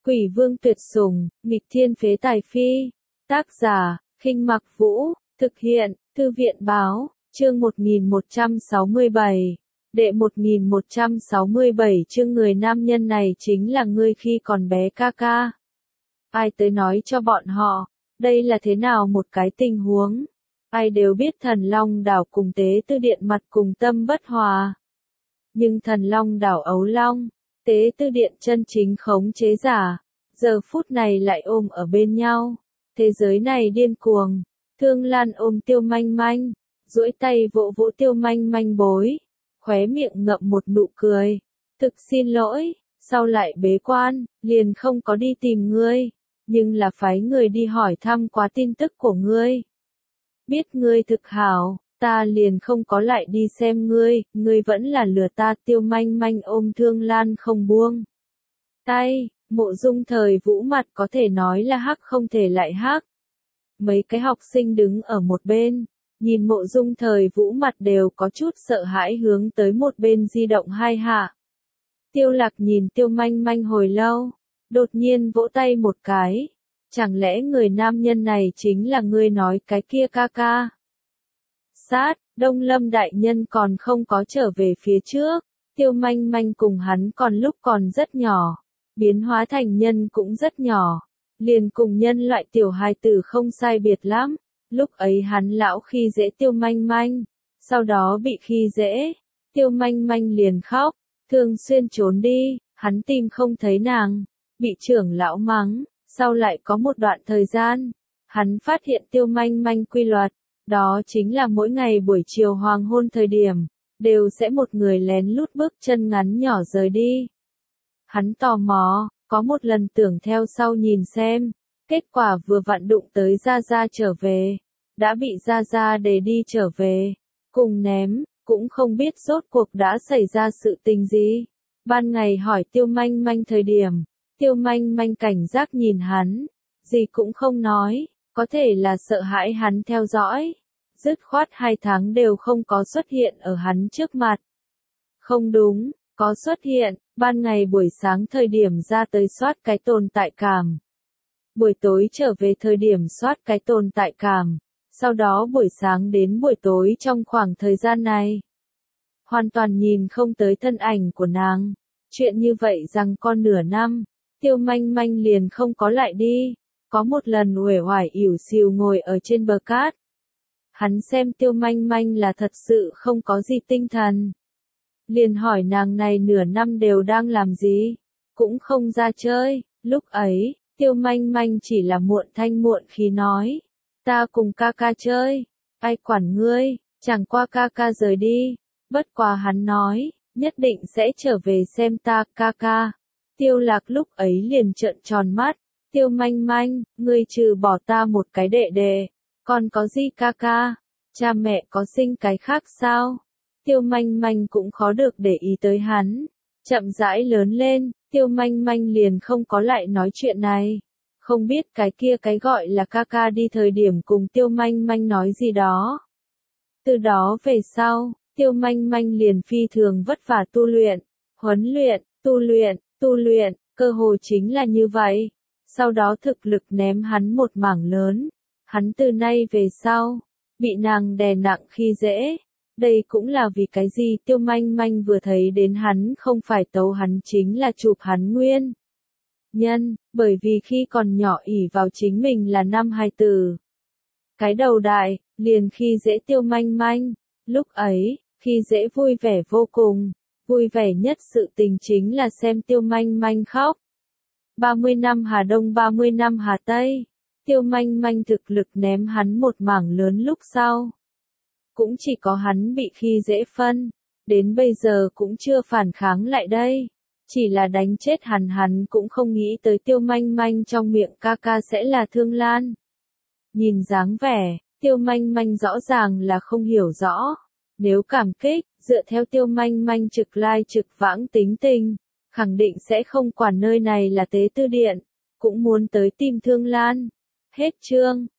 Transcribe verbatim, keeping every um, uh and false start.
Quỷ vương tuyệt sủng, nghịch thiên phế tài phi. Tác giả, Khinh Mặc Vũ, thực hiện, Thư viện báo, chương một nghìn một trăm sáu mươi bảy. Đệ một nghìn một trăm sáu mươi bảy chương người nam nhân này chính là ngươi khi còn bé ca ca. Ai tới nói cho bọn họ, đây là thế nào một cái tình huống. Ai đều biết Thần Long đảo cùng Tế Tư Điện mặt cùng tâm bất hòa. Nhưng Thần Long đảo ấu long, Tế Tư Điện chân chính khống chế giả, giờ phút này lại ôm ở bên nhau. Thế giới này điên cuồng. Thương Lan ôm Tiêu Manh Manh, duỗi tay vỗ vỗ Tiêu Manh Manh bối, khóe miệng ngậm một nụ cười. Thực xin lỗi, sau lại bế quan, liền không có đi tìm ngươi, nhưng là phái người đi hỏi thăm quá tin tức của ngươi. Biết ngươi thực hảo, ta liền không có lại đi xem ngươi, ngươi vẫn là lừa ta. Tiêu Manh Manh ôm Thương Lan không buông tay, Mộ Dung Thời Vũ mặt có thể nói là hắc không thể lại hắc. Mấy cái học sinh đứng ở một bên, nhìn Mộ Dung Thời Vũ mặt đều có chút sợ hãi hướng tới một bên di động hai hạ. Tiêu Lạc nhìn Tiêu Manh Manh hồi lâu, đột nhiên vỗ tay một cái. Chẳng lẽ người nam nhân này chính là ngươi nói cái kia ca ca? Sát, Đông Lâm đại nhân còn không có trở về phía trước, Tiêu Manh Manh cùng hắn còn lúc còn rất nhỏ, biến hóa thành nhân cũng rất nhỏ, liền cùng nhân loại tiểu hài tử không sai biệt lắm. Lúc ấy hắn lão khi dễ Tiêu Manh Manh, sau đó bị khi dễ, Tiêu Manh Manh liền khóc, thường xuyên trốn đi, hắn tìm không thấy nàng, bị trưởng lão mắng. Sau lại có một đoạn thời gian, hắn phát hiện Tiêu Manh Manh quy luật, đó chính là mỗi ngày buổi chiều hoàng hôn thời điểm, đều sẽ một người lén lút bước chân ngắn nhỏ rời đi. Hắn tò mò, có một lần tưởng theo sau nhìn xem, kết quả vừa vặn đụng tới Gia Gia trở về, đã bị Gia Gia để đi trở về, cùng ném, cũng không biết rốt cuộc đã xảy ra sự tình gì. Ban ngày hỏi Tiêu Manh Manh thời điểm, Tiêu Manh Manh cảnh giác nhìn hắn, gì cũng không nói, có thể là sợ hãi hắn theo dõi. Dứt khoát hai tháng đều không có xuất hiện ở hắn trước mặt. Không đúng, có xuất hiện, ban ngày buổi sáng thời điểm ra tới soát cái tồn tại cảm. Buổi tối trở về thời điểm soát cái tồn tại cảm, sau đó buổi sáng đến buổi tối trong khoảng thời gian này. Hoàn toàn nhìn không tới thân ảnh của nàng. Chuyện như vậy rằng con nửa năm, Tiêu Manh Manh liền không có lại đi. Có một lần uể oải ỉu xìu ngồi ở trên bờ cát. Hắn xem Tiêu Manh Manh là thật sự không có gì tinh thần. Liền hỏi nàng này nửa năm đều đang làm gì, cũng không ra chơi. Lúc ấy, Tiêu Manh Manh chỉ là muộn thanh muộn khí nói, ta cùng ca ca chơi, ai quản ngươi, chẳng qua ca ca rời đi. Bất quá hắn nói, nhất định sẽ trở về xem ta, ca ca. Tiêu Lạc lúc ấy liền trợn tròn mắt, Tiêu Manh Manh, ngươi trừ bỏ ta một cái đệ đệ, còn có gì ca ca? Cha mẹ có sinh cái khác sao? Tiêu Manh Manh cũng khó được để ý tới hắn. Chậm rãi lớn lên, Tiêu Manh Manh liền không có lại nói chuyện này. Không biết cái kia cái gọi là ca ca đi thời điểm cùng Tiêu Manh Manh nói gì đó. Từ đó về sau, Tiêu Manh Manh liền phi thường vất vả tu luyện, huấn luyện, tu luyện, tu luyện, cơ hồ chính là như vậy. Sau đó thực lực ném hắn một mảng lớn. Hắn từ nay về sau, bị nàng đè nặng khi dễ. Đây cũng là vì cái gì Tiêu Manh Manh vừa thấy đến hắn không phải tấu hắn chính là chụp hắn nguyên nhân, bởi vì khi còn nhỏ ỷ vào chính mình là nam hài tử. Cái đầu đại, liền khi dễ Tiêu Manh Manh. Lúc ấy, khi dễ vui vẻ vô cùng, vui vẻ nhất sự tình chính là xem Tiêu Manh Manh khóc. ba mươi năm Hà Đông ba mươi năm Hà Tây, Tiêu Manh Manh thực lực ném hắn một mảng lớn lúc sau. Cũng chỉ có hắn bị khi dễ phân, đến bây giờ cũng chưa phản kháng lại đây. Chỉ là đánh chết hắn hắn cũng không nghĩ tới Tiêu Manh Manh trong miệng ca ca sẽ là Thương Lan. Nhìn dáng vẻ, Tiêu Manh Manh rõ ràng là không hiểu rõ. Nếu cảm kích, dựa theo Tiêu Manh Manh trực lai trực vãng tính tình, khẳng định sẽ không quản nơi này là Tế Tư Điện, cũng muốn tới tìm Thương Lan. Hết chương.